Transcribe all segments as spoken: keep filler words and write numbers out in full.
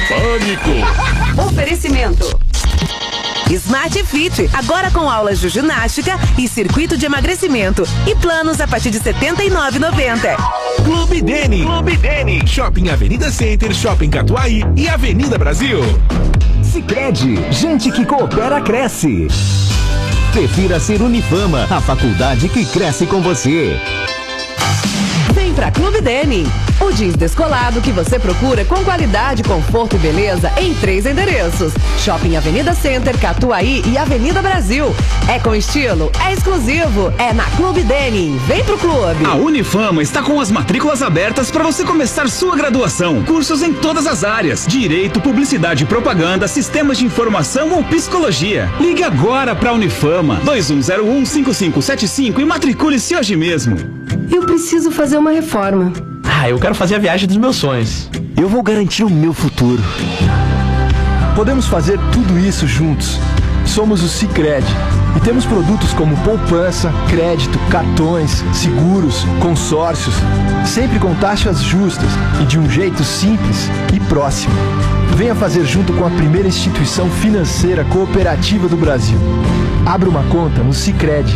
Pânico. Oferecimento Smart Fit, agora com aulas de ginástica e circuito de emagrecimento e planos a partir de setenta e nove reais e noventa centavos. Clube Deni. Clube Deni. Shopping Avenida Center, Shopping Catuaí e Avenida Brasil. Sicredi, gente que coopera cresce. Prefira ser Unifama, a faculdade que cresce com você. Vem pra Clube Deni, o jeans descolado que você procura com qualidade, conforto e beleza em três endereços: Shopping Avenida Center, Catuaí e Avenida Brasil. É com estilo, é exclusivo, é na Clube Deni. Vem pro clube. A Unifama está com as matrículas abertas para você começar sua graduação. Cursos em todas as áreas: Direito, Publicidade e Propaganda, Sistemas de Informação ou Psicologia. Ligue agora pra Unifama, dois um zero um, cinco cinco sete cinco e matricule-se hoje mesmo. Eu preciso fazer uma reforma. Ah, eu quero fazer a viagem dos meus sonhos. Eu vou garantir o meu futuro. Podemos fazer tudo isso juntos. Somos o Sicredi e temos produtos como poupança, crédito, cartões, seguros, consórcios, sempre com taxas justas e de um jeito simples e próximo. Venha fazer junto com a primeira instituição financeira cooperativa do Brasil. Abra uma conta no Sicredi.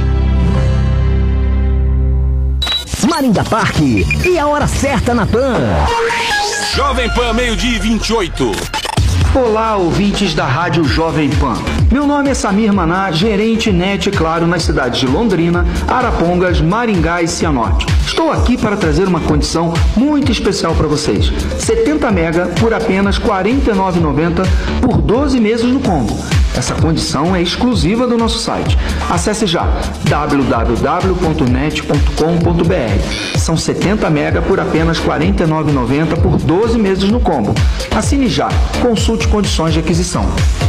Maringá Parque e a hora certa na Pan. Jovem Pan, meio-dia e vinte e oito. Olá, ouvintes da Rádio Jovem Pan. Meu nome é Samir Maná, gerente Net Claro nas cidades de Londrina, Arapongas, Maringá e Cianorte. Estou aqui para trazer uma condição muito especial para vocês. setenta mega por apenas quarenta e nove reais e noventa centavos por doze meses no combo. Essa condição é exclusiva do nosso site. Acesse já w w w ponto net ponto com ponto b r. São setenta mega por apenas quarenta e nove reais e noventa centavos por doze meses no combo. Assine já. Consulte condições de aquisição.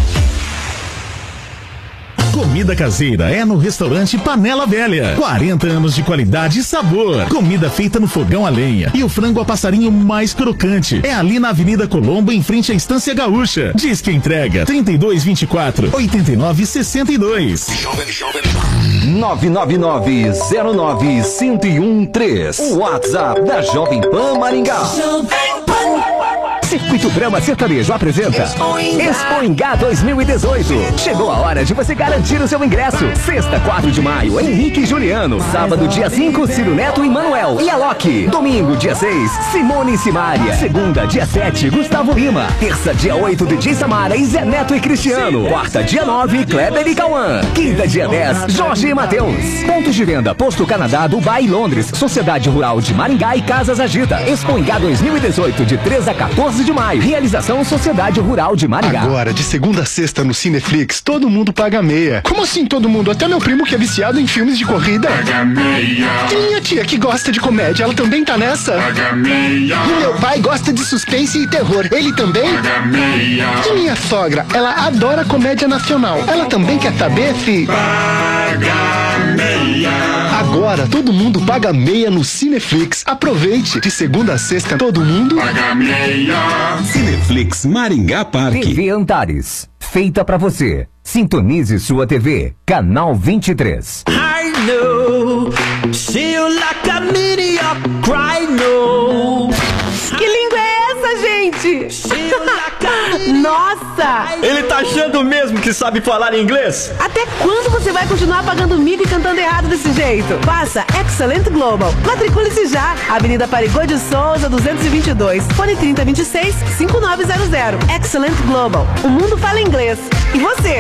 Comida caseira é no restaurante Panela Velha. quarenta anos de qualidade e sabor. Comida feita no fogão a lenha. E o frango a passarinho mais crocante. É ali na Avenida Colombo, em frente à Estância Gaúcha. Diz que entrega trinta e dois, vinte e quatro, oitenta e nove, sessenta e dois. nove nove nove, zero nove, um zero um três. O WhatsApp da Jovem Pan Maringá. Circuito Drama Sertanejo apresenta Expo Ingá dois mil e dezoito. Chegou a hora de você garantir o seu ingresso. Sexta, quatro de maio, Henrique e Juliano. Sábado, dia cinco, Ciro Neto e Manuel e Alok. Domingo, dia seis, Simone e Simária. Segunda, dia sete, Gustavo Lima. Terça, dia oito, D J Samara e Zé Neto e Cristiano. Quarta, dia nove, Kleber e Cauã. Quinta, dia dez, Jorge e Matheus. Pontos de venda: Posto Canadá, Dubai e Londres. Sociedade Rural de Maringá e Casas Agita. Expo Ingá dois mil e dezoito, de três a quatorze de maio. Realização Sociedade Rural de Maringá. Agora, de segunda a sexta no Cineflix, todo mundo paga meia. Como assim todo mundo? Até meu primo que é viciado em filmes de corrida. Paga meia. E minha tia que gosta de comédia, ela também tá nessa? Paga meia. E meu pai gosta de suspense e terror, ele também? Paga meia. E minha sogra, ela adora comédia nacional, ela também quer saber se... Paga meia. Agora, todo mundo paga meia no Cineflix. Aproveite, de segunda a sexta, todo mundo paga meia. Cineflix Maringá Parque. T V Antares, feita pra você. Sintonize sua T V, canal vinte e três. I know, feel like a mini cry no. Que língua é essa, gente? Nossa! Ele tá achando mesmo que sabe falar inglês? Até quando você vai continuar pagando mico e cantando errado desse jeito? Faça Excellent Global. Matricule-se já. Avenida Parigô de Souza, duzentos e vinte e dois. Fone trinta, vinte e seis, cinquenta e nove zero zero. Excellent Global. O mundo fala inglês. E você?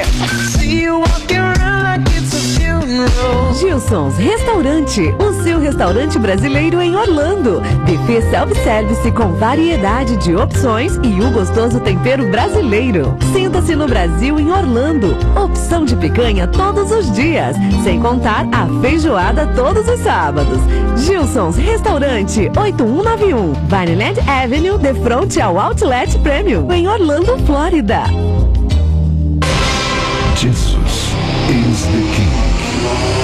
Gilson's Restaurante. O seu restaurante brasileiro em Orlando. Buffet self-service com variedade de opções e o gostoso tempero brasileiro. Sinta-se no Brasil em Orlando. Opção de picanha todos os dias, sem contar a feijoada todos os sábados. Gilson's Restaurante, oito um nove um, Vineland Avenue, de frente ao Outlet Premium, em Orlando, Flórida. Jesus is the King.